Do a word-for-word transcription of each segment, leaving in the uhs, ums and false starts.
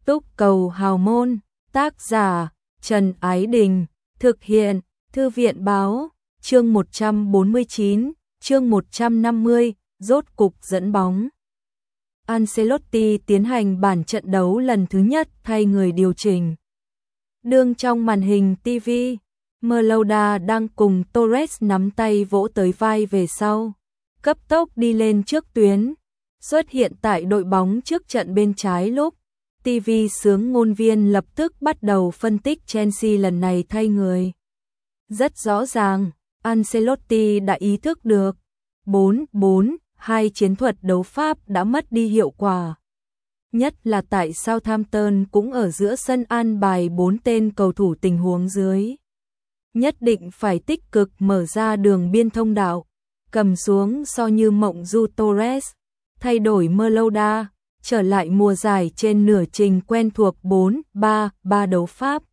Túc cầu hào môn, tác giả Trần Ái Đình, thực hiện Thư viện báo, chương một trăm bốn mươi chín, chương một trăm năm mươi, rốt cục dẫn bóng. Ancelotti tiến hành bản trận đấu lần thứ nhất thay người điều chỉnh. Đương trong màn hình ti vi, Malouda đang cùng Torres nắm tay vỗ tới vai về sau, cấp tốc đi lên trước tuyến, xuất hiện tại đội bóng trước trận bên trái lúc ti vi sướng ngôn viên lập tức bắt đầu phân tích Chelsea lần này thay người. Rất rõ ràng, Ancelotti đã ý thức được bốn bốn hai chiến thuật đấu pháp đã mất đi hiệu quả. Nhất là tại Southampton cũng ở giữa sân an bài bốn tên cầu thủ tình huống dưới. Nhất định phải tích cực mở ra đường biên thông đạo, cầm xuống so như mộng du Torres, thay đổi Malouda, trở lại mùa giải trên nửa trình quen thuộc bốn ba ba đấu pháp.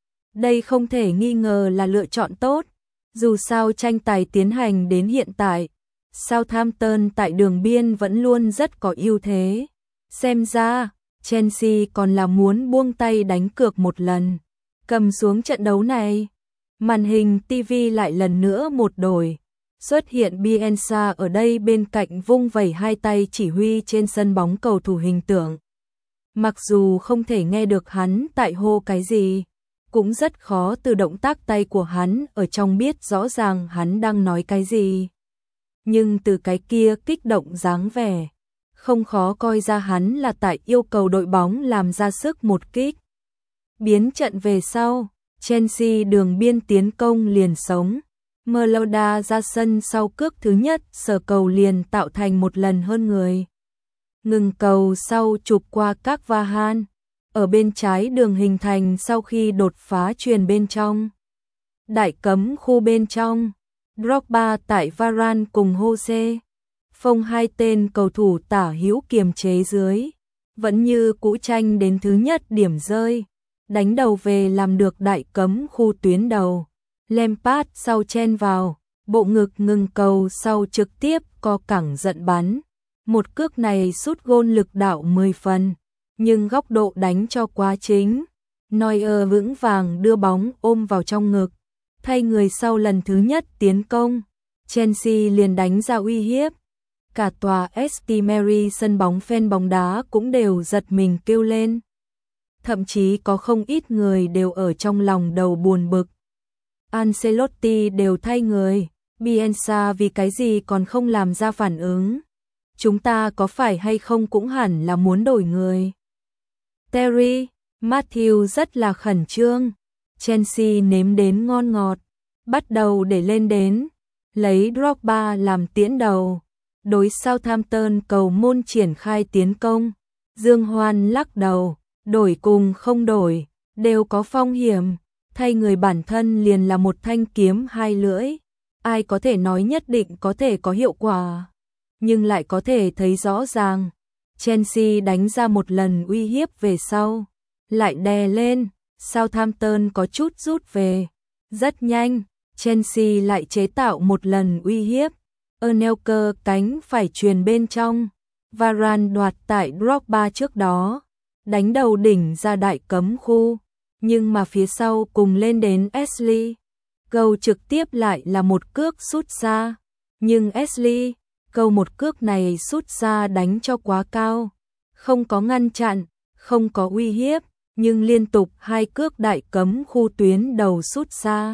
Đây không thể nghi ngờ là lựa chọn tốt, dù sao tranh tài tiến hành đến hiện tại, Southampton tại đường biên vẫn luôn rất có ưu thế. Xem ra, Chelsea còn là muốn buông tay đánh cược một lần, cầm xuống trận đấu này. Màn hình ti vi lại lần nữa một đổi, xuất hiện Bielsa ở đây bên cạnh vung vẩy hai tay chỉ huy trên sân bóng cầu thủ hình tượng. Mặc dù không thể nghe được hắn tại hô cái gì, cũng rất khó từ động tác tay của hắn ở trong biết rõ ràng hắn đang nói cái gì. Nhưng từ cái kia kích động dáng vẻ, không khó coi ra hắn là tại yêu cầu đội bóng làm ra sức một kích. Biến trận về sau, Chelsea đường biên tiến công liền sống. Malouda ra sân sau cước thứ nhất, sở cầu liền tạo thành một lần hơn người. Ngừng cầu sau chụp qua các Vahan, ở bên trái đường hình thành sau khi đột phá truyền bên trong. Đại cấm khu bên trong, Drogba tại Varane cùng Jose Phong hai tên cầu thủ tả hữu kiềm chế dưới, vẫn như cũ tranh đến thứ nhất điểm rơi, đánh đầu về làm được đại cấm khu tuyến đầu. Lampard sau chen vào, bộ ngực ngừng cầu sau trực tiếp co cẳng giận bắn. Một cước này sút gôn lực đạo mười phần, nhưng góc độ đánh cho quá chính. Neuer vững vàng đưa bóng ôm vào trong ngực, thay người sau lần thứ nhất tiến công. Chelsea liền đánh ra uy hiếp. Cả tòa St Mary sân bóng fan bóng đá cũng đều giật mình kêu lên. Thậm chí có không ít người đều ở trong lòng đầu buồn bực. Ancelotti đều thay người, Bielsa vì cái gì còn không làm ra phản ứng? Chúng ta có phải hay không cũng hẳn là muốn đổi người. Terry, Matthew rất là khẩn trương. Chelsea nếm đến ngon ngọt, bắt đầu để lên đến, lấy Drogba làm tiễn đầu. Đối Southampton cầu môn triển khai tiến công. Dương Hoan lắc đầu, đổi cùng không đổi, đều có phong hiểm. Thay người bản thân liền là một thanh kiếm hai lưỡi, ai có thể nói nhất định có thể có hiệu quả, nhưng lại có thể thấy rõ ràng. Chelsea đánh ra một lần uy hiếp về sau, lại đè lên, Southampton có chút rút về. Rất nhanh, Chelsea lại chế tạo một lần uy hiếp. Anelka cánh phải truyền bên trong, Varane đoạt tại Drogba trước đó, đánh đầu đỉnh ra đại cấm khu. Nhưng mà phía sau cùng lên đến Ashley, cầu trực tiếp lại là một cước sút xa. Nhưng Ashley, cầu một cước này sút xa đánh cho quá cao, không có ngăn chặn, không có uy hiếp, nhưng liên tục hai cước đại cấm khu tuyến đầu sút xa,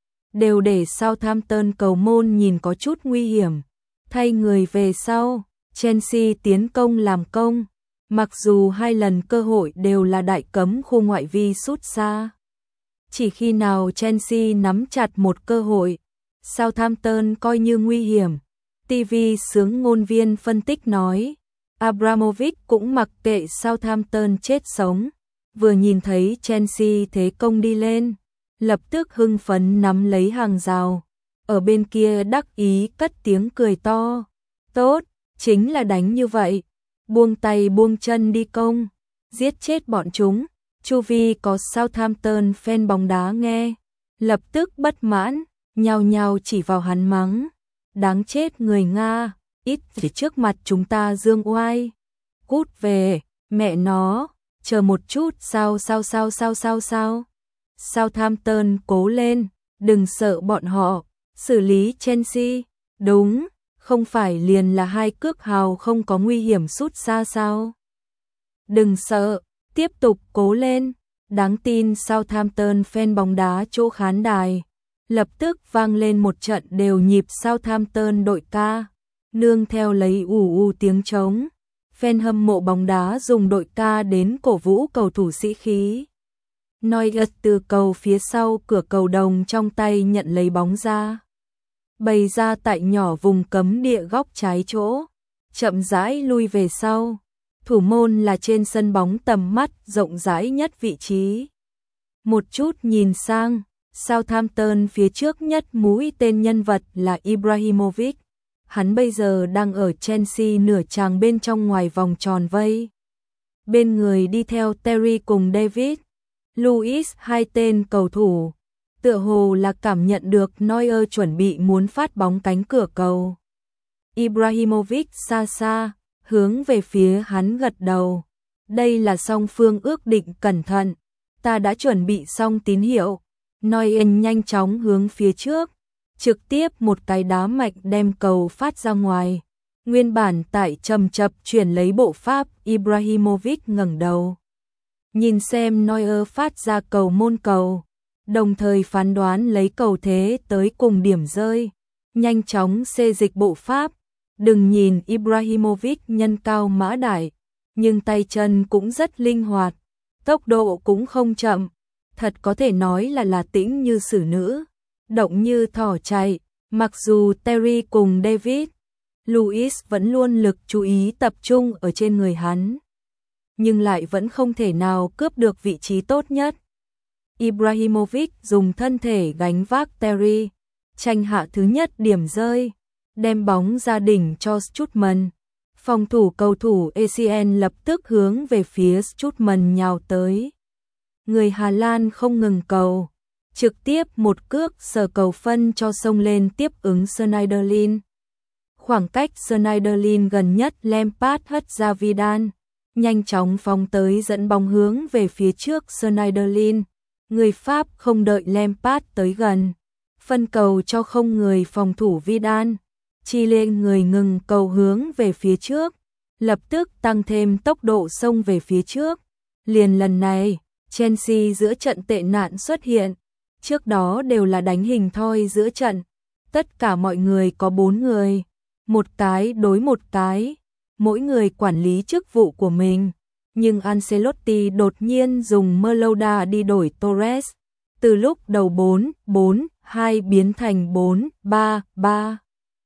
đều để Southampton cầu môn nhìn có chút nguy hiểm. Thay người về sau, Chelsea tiến công làm công. Mặc dù hai lần cơ hội đều là đại cấm khu ngoại vi sút xa. Chỉ khi nào Chelsea nắm chặt một cơ hội, Southampton coi như nguy hiểm. ti vi sướng ngôn viên phân tích nói, Abramovich cũng mặc kệ Southampton chết sống. Vừa nhìn thấy Chelsea thế công đi lên, lập tức hưng phấn nắm lấy hàng rào. Ở bên kia đắc ý cất tiếng cười to. Tốt, chính là đánh như vậy. Buông tay buông chân đi công, giết chết bọn chúng. Chu vi có Southampton fan bóng đá nghe, lập tức bất mãn, nhao nhao chỉ vào hắn mắng. Đáng chết người Nga, ít thì trước mặt chúng ta dương oai. Cút về, mẹ nó, chờ một chút, sao sao sao sao sao sao? Southampton cố lên, đừng sợ bọn họ, xử lý Chelsea, đúng, không phải liền là hai cước hào không có nguy hiểm sút xa sao? Đừng sợ, tiếp tục cố lên. Đáng tin Southampton fan bóng đá chỗ khán đài, lập tức vang lên một trận đều nhịp Southampton đội ca, nương theo lấy ù ù tiếng trống. Fan hâm mộ bóng đá dùng đội ca đến cổ vũ cầu thủ sĩ khí. Neuer từ cầu phía sau cửa cầu đồng trong tay nhận lấy bóng ra, bày ra tại nhỏ vùng cấm địa góc trái chỗ, chậm rãi lui về sau. Thủ môn là trên sân bóng tầm mắt rộng rãi nhất vị trí. Một chút nhìn sang, Southampton phía trước nhất mũi tên nhân vật là Ibrahimovic. Hắn bây giờ đang ở Chelsea nửa tràng bên trong ngoài vòng tròn vây. Bên người đi theo Terry cùng David Luiz, hai tên cầu thủ. Tựa hồ là cảm nhận được Neuer chuẩn bị muốn phát bóng cánh cửa cầu. Ibrahimovic xa xa, hướng về phía hắn gật đầu. Đây là song phương ước định cẩn thận. Ta đã chuẩn bị xong tín hiệu. Neuer nhanh chóng hướng phía trước, trực tiếp một cái đá mạnh đem cầu phát ra ngoài. Nguyên bản tại chầm chập chuyển lấy bộ pháp, Ibrahimovic ngẩng đầu, nhìn xem Neuer phát ra cầu môn cầu, đồng thời phán đoán lấy cầu thế tới cùng điểm rơi, nhanh chóng xê dịch bộ pháp. Đừng nhìn Ibrahimovic nhân cao mã đại, nhưng tay chân cũng rất linh hoạt, tốc độ cũng không chậm, thật có thể nói là là tĩnh như xử nữ, động như thỏ chạy. Mặc dù Terry cùng David Luiz vẫn luôn lực chú ý tập trung ở trên người hắn, nhưng lại vẫn không thể nào cướp được vị trí tốt nhất. Ibrahimovic dùng thân thể gánh vác Terry, tranh hạ thứ nhất điểm rơi, đem bóng ra đỉnh cho Strootman. Phòng thủ cầu thủ a xê en lập tức hướng về phía Strootman nhào tới. Người Hà Lan không ngừng cầu, trực tiếp một cước sờ cầu phân cho xông lên tiếp ứng Schneiderlin. Khoảng cách Schneiderlin gần nhất Lampard hất ra Vidal, nhanh chóng phóng tới dẫn bóng hướng về phía trước Schneiderlin. Người Pháp không đợi Lampard tới gần, phân cầu cho không người phòng thủ Vidal. Chi lên người ngừng cầu hướng về phía trước, lập tức tăng thêm tốc độ xông về phía trước. Liền lần này, Chelsea giữa trận tệ nạn xuất hiện, trước đó đều là đánh hình thoi giữa trận. Tất cả mọi người có bốn người, một cái đối một cái, mỗi người quản lý chức vụ của mình. Nhưng Ancelotti đột nhiên dùng Merlouda đi đổi Torres, từ lúc đầu bốn bốn hai biến thành bốn ba ba.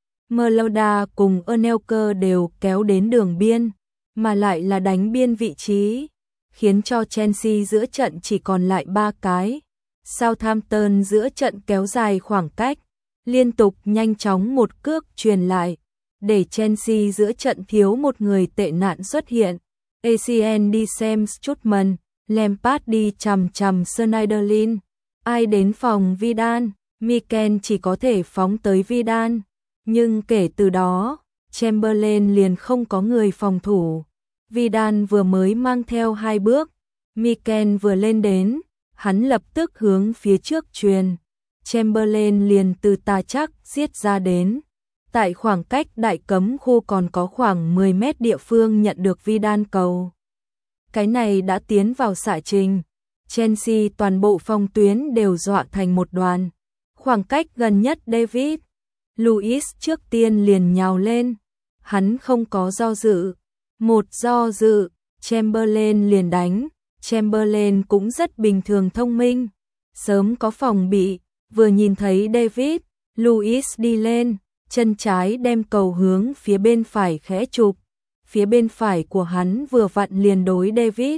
Merlouda cùng Anelka đều kéo đến đường biên, mà lại là đánh biên vị trí, khiến cho Chelsea giữa trận chỉ còn lại ba cái. Southampton giữa trận kéo dài khoảng cách, liên tục nhanh chóng một cước truyền lại, để Chelsea giữa trận thiếu một người tệ nạn xuất hiện. a xê en đi xem Strootman, Lampard đi chằm chằm Schneiderlin. Ai đến phòng Vidal, Mikel chỉ có thể phóng tới Vidal. Nhưng kể từ đó, Chamberlain liền không có người phòng thủ. Vidal vừa mới mang theo hai bước, Mikel vừa lên đến, hắn lập tức hướng phía trước truyền. Chamberlain liền từ tà chắc giết ra đến. Tại khoảng cách đại cấm khu còn có khoảng mười mét địa phương nhận được Vidal cầu. Cái này đã tiến vào xạ trình. Chelsea toàn bộ phòng tuyến đều dọa thành một đoàn. Khoảng cách gần nhất David Luiz trước tiên liền nhào lên. Hắn không có do dự. Một do dự, Chamberlain liền đánh. Chamberlain cũng rất bình thường thông minh, sớm có phòng bị, vừa nhìn thấy David Luiz đi lên, chân trái đem cầu hướng phía bên phải khẽ chụp. Phía bên phải của hắn vừa vặn liền đối David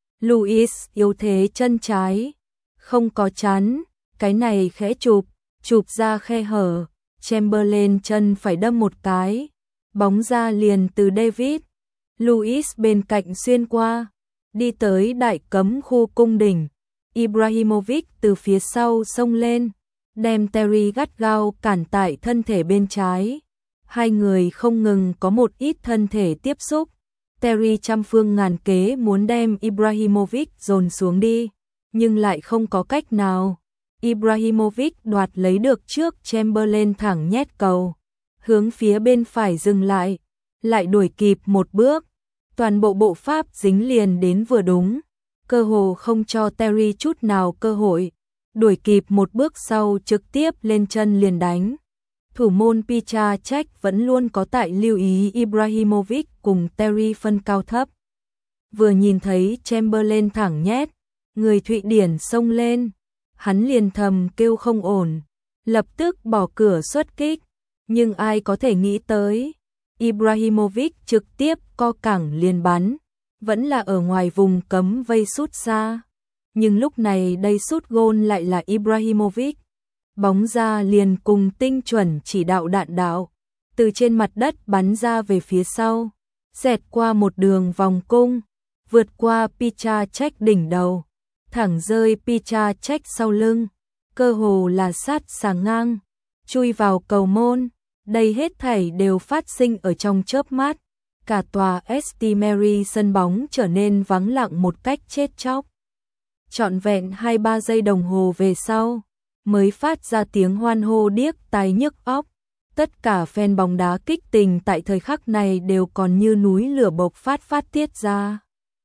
Luiz yếu thế chân trái, không có chắn, cái này khẽ chụp, chụp ra khe hở, Chamberlain chân phải đâm một cái, bóng ra liền từ David Luiz bên cạnh xuyên qua, đi tới đại cấm khu cung đỉnh. Ibrahimovic từ phía sau xông lên, đem Terry gắt gao cản tại thân thể bên trái. Hai người không ngừng có một ít thân thể tiếp xúc, Terry trăm phương ngàn kế muốn đem Ibrahimovic dồn xuống đi, nhưng lại không có cách nào. Ibrahimovic đoạt lấy được trước Chamberlain thẳng nhét cầu, hướng phía bên phải dừng lại, lại đuổi kịp một bước. Toàn bộ bộ pháp dính liền đến vừa đúng, cơ hồ không cho Terry chút nào cơ hội. Đuổi kịp một bước sau trực tiếp lên chân liền đánh. Thủ môn Petr Cech vẫn luôn có tại lưu ý Ibrahimovic cùng Terry phân cao thấp. Vừa nhìn thấy Chamberlain thẳng nhét, người Thụy Điển xông lên, hắn liền thầm kêu không ổn, lập tức bỏ cửa xuất kích, nhưng ai có thể nghĩ tới, Ibrahimovic trực tiếp co cẳng liền bắn, vẫn là ở ngoài vùng cấm vây sút xa. Nhưng lúc này đây sút gôn lại là Ibrahimovic. Bóng ra liền cùng tinh chuẩn chỉ đạo đạn đạo, từ trên mặt đất bắn ra về phía sau, xẹt qua một đường vòng cung, vượt qua Petr Cech đỉnh đầu, thẳng rơi Petr Cech sau lưng, cơ hồ là sát sàng ngang, chui vào cầu môn. Đây hết thảy đều phát sinh ở trong chớp mắt, cả tòa St Mary sân bóng trở nên vắng lặng một cách chết chóc. Trọn vẹn hai ba giây đồng hồ về sau, mới phát ra tiếng hoan hô điếc tai nhức óc. Tất cả fan bóng đá kích tình tại thời khắc này đều còn như núi lửa bộc phát phát tiết ra.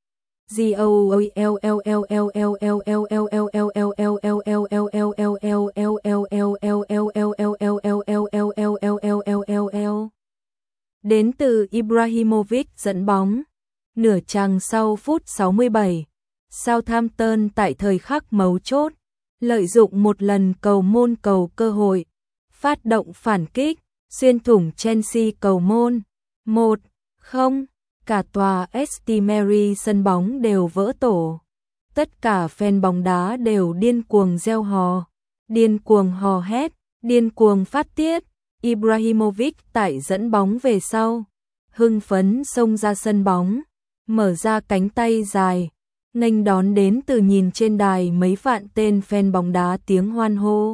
Đến từ Ibrahimovic dẫn bóng. Nửa chàng sau phút sáu mươi bảy, Southampton tại thời khắc mấu chốt, lợi dụng một lần cầu môn cầu cơ hội, phát động phản kích, xuyên thủng Chelsea cầu môn. một không, cả tòa St Mary sân bóng đều vỡ tổ. Tất cả fan bóng đá đều điên cuồng reo hò, điên cuồng hò hét, điên cuồng phát tiết. Ibrahimovic tại dẫn bóng về sau, hưng phấn xông ra sân bóng, mở ra cánh tay dài, nghênh đón đến từ nhìn trên đài mấy vạn tên fan bóng đá tiếng hoan hô.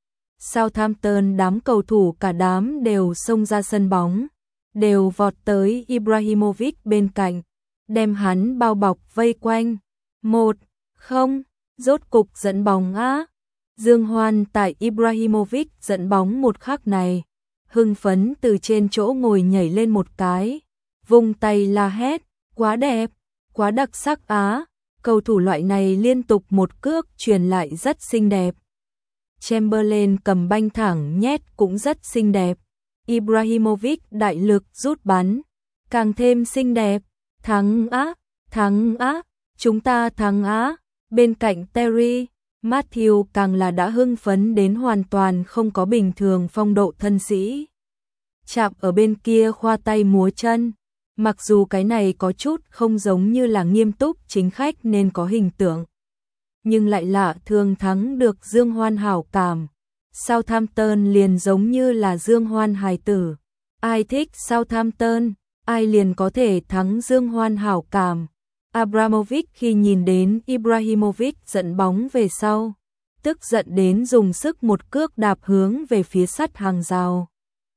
Southampton đám cầu thủ cả đám đều xông ra sân bóng, đều vọt tới Ibrahimovic bên cạnh, đem hắn bao bọc vây quanh. một không, rốt cục dẫn bóng á. Dương hoan tại Ibrahimovic dẫn bóng một khắc này, hưng phấn từ trên chỗ ngồi nhảy lên một cái, vung tay la hét, quá đẹp, quá đặc sắc á. Cầu thủ loại này liên tục một cước truyền lại rất xinh đẹp. Chamberlain cầm banh thẳng nhét cũng rất xinh đẹp. Ibrahimovic đại lực rút bắn, càng thêm xinh đẹp. Thắng á, thắng á, chúng ta thắng á. Bên cạnh Terry, Matthew càng là đã hưng phấn đến hoàn toàn không có bình thường phong độ thân sĩ. Chạm ở bên kia khoa tay múa chân, mặc dù cái này có chút không giống như là nghiêm túc chính khách nên có hình tượng, nhưng lại lạ thường thắng được Dương Hoan hảo cảm. Southampton liền giống như là Dương Hoan hài tử, ai thích Southampton, ai liền có thể thắng Dương Hoan hảo cảm. Abramovich khi nhìn đến Ibrahimovic dẫn bóng về sau, tức giận đến dùng sức một cước đạp hướng về phía sắt hàng rào.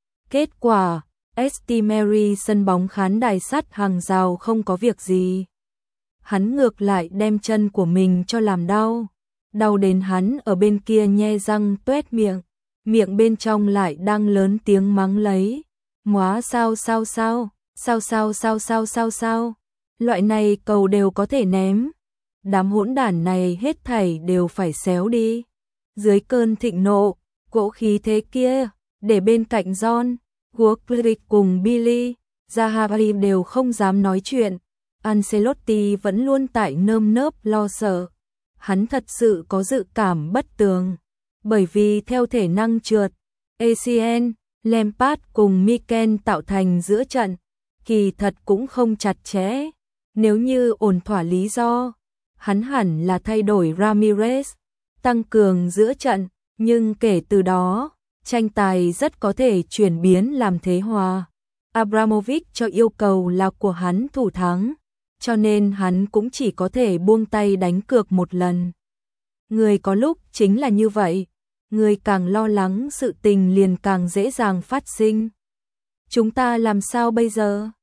Kết quả, St Mary sân bóng khán đài sắt hàng rào không có việc gì. Hắn ngược lại đem chân của mình cho làm đau, đau đến hắn ở bên kia nhe răng tuét miệng, miệng bên trong lại đang lớn tiếng mắng lấy. Móa sao sao sao, sao sao sao sao sao sao, loại này cầu đều có thể ném. Đám hỗn đản này hết thảy đều phải xéo đi. Dưới cơn thịnh nộ, cỗ khí thế kia, để bên cạnh John, Guglielmic cùng Billy, Zahavi đều không dám nói chuyện. Ancelotti vẫn luôn tại nơm nớp lo sợ. Hắn thật sự có dự cảm bất tường. Bởi vì theo thể năng trượt, a xê en, Lampard cùng Mikel tạo thành giữa trận, kỳ thật cũng không chặt chẽ. Nếu như ổn thỏa lý do, hắn hẳn là thay đổi Ramirez, tăng cường giữa trận, nhưng kể từ đó, tranh tài rất có thể chuyển biến làm thế hòa. Abramovich cho yêu cầu là của hắn thủ thắng, cho nên hắn cũng chỉ có thể buông tay đánh cược một lần. Người có lúc chính là như vậy, người càng lo lắng sự tình liền càng dễ dàng phát sinh. Chúng ta làm sao bây giờ?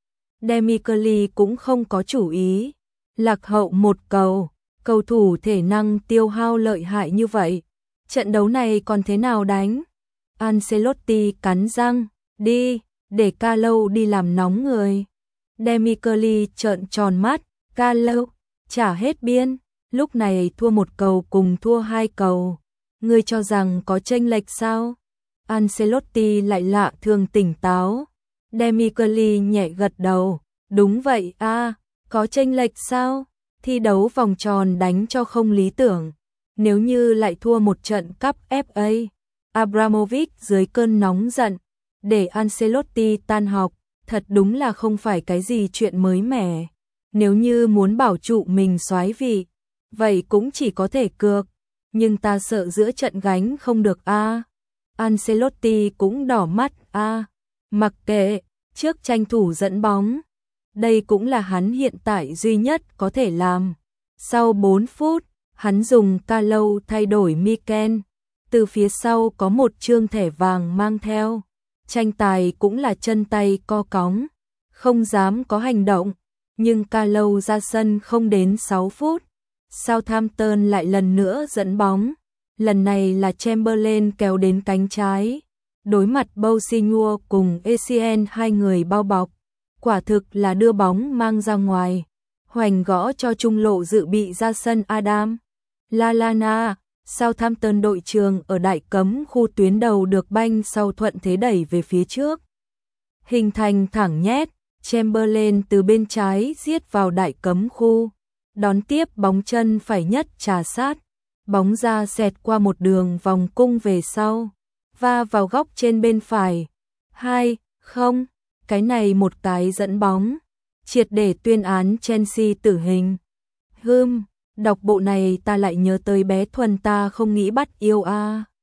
Demi Curry cũng không có chủ ý. Lạc hậu một cầu, cầu thủ thể năng tiêu hao lợi hại như vậy. Trận đấu này còn thế nào đánh? Ancelotti cắn răng, đi, để Carlo đi làm nóng người. Demi Curry trợn tròn mắt, Carlo, trả hết biên, lúc này thua một cầu cùng thua hai cầu. Ngươi cho rằng có chênh lệch sao? Ancelotti lại lạ thường tỉnh táo. Demi Curry nhẹ gật đầu, đúng vậy a, có chênh lệch sao? Thi đấu vòng tròn đánh cho không lý tưởng. Nếu như lại thua một trận cúp ép a, Abramovich dưới cơn nóng giận, để Ancelotti tan học, thật đúng là không phải cái gì chuyện mới mẻ. Nếu như muốn bảo trụ mình soái vị, vậy cũng chỉ có thể cược, nhưng ta sợ giữa trận gánh không được a. Ancelotti cũng đỏ mắt a, mặc kệ, trước tranh thủ dẫn bóng. Đây cũng là hắn hiện tại duy nhất có thể làm. Sau bốn phút, hắn dùng Carlo thay đổi Mikel. Từ phía sau có một trương thẻ vàng mang theo. Tranh tài cũng là chân tay co cóng, không dám có hành động. Nhưng Carlo ra sân không đến sáu phút. Southampton lại lần nữa dẫn bóng. Lần này là Chamberlain kéo đến cánh trái. Đối mặt Bousignor cùng Essien, hai người bao bọc. Quả thực là đưa bóng mang ra ngoài. Hoành gõ cho trung lộ dự bị ra sân Adam Lallana. Southampton đội trường ở đại cấm khu tuyến đầu được banh sau thuận thế đẩy về phía trước. Hình thành thẳng nhét, Chamberlain từ bên trái giết vào đại cấm khu. Đón tiếp bóng chân phải nhất trà sát. Bóng ra xẹt qua một đường vòng cung về sau. Va vào góc trên bên phải. hai không, cái này một cái dẫn bóng. Triệt để tuyên án Chelsea tử hình. Hừm, đọc bộ này ta lại nhớ tới bé Thuần ta không nghĩ bắt yêu a.